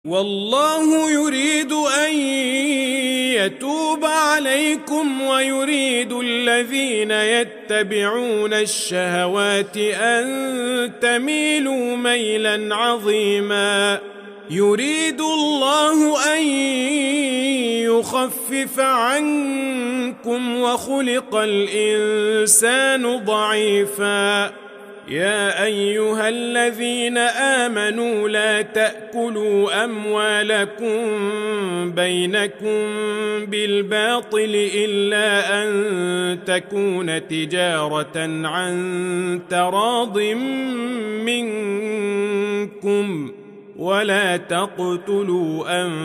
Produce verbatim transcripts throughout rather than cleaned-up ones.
والله يريد أن يتوب عليكم ويريد الذين يتبعون الشهوات أن تميلوا ميلا عظيما. يريد الله أن يخفف عنكم وخلق الإنسان ضعيفا. يا أيها الذين آمنوا لا تأكلوا أموالكم بينكم بالباطل إلا أن تكون تجارة عن تراض منكم ولا تقتلوا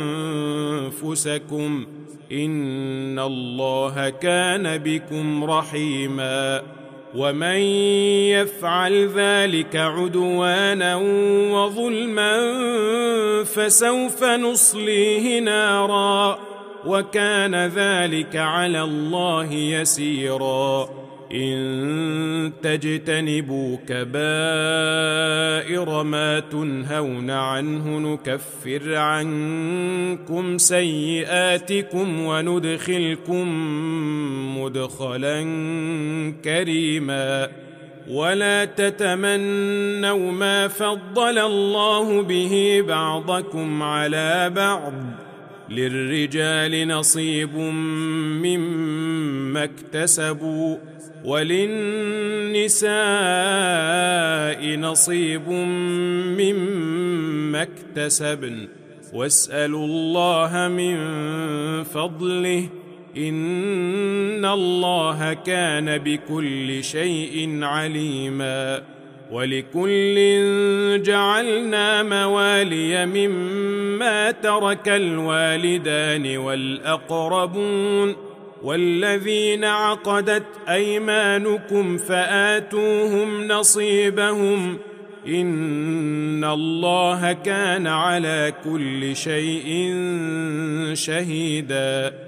أنفسكم إن الله كان بكم رحيما. ومن يفعل ذلك عدوانا وظلما فسوف نصليه نارا وكان ذلك على الله يسيرا. إن تجتنبوا كبائر ما تنهون عنه نكفر عنكم سيئاتكم وندخلكم مدخلا كريما. ولا تتمنوا ما فضل الله به بعضكم على بعض للرجال نصيب مما اكتسبوا وللنساء نصيب مما اكتسبن واسألوا الله من فضله إن الله كان بكل شيء عليما. ولكل جعلنا موالي مما ترك الوالدان والأقربون والذين عقدت أيمانكم فآتوهم نصيبهم إن الله كان على كل شيء شهيدا.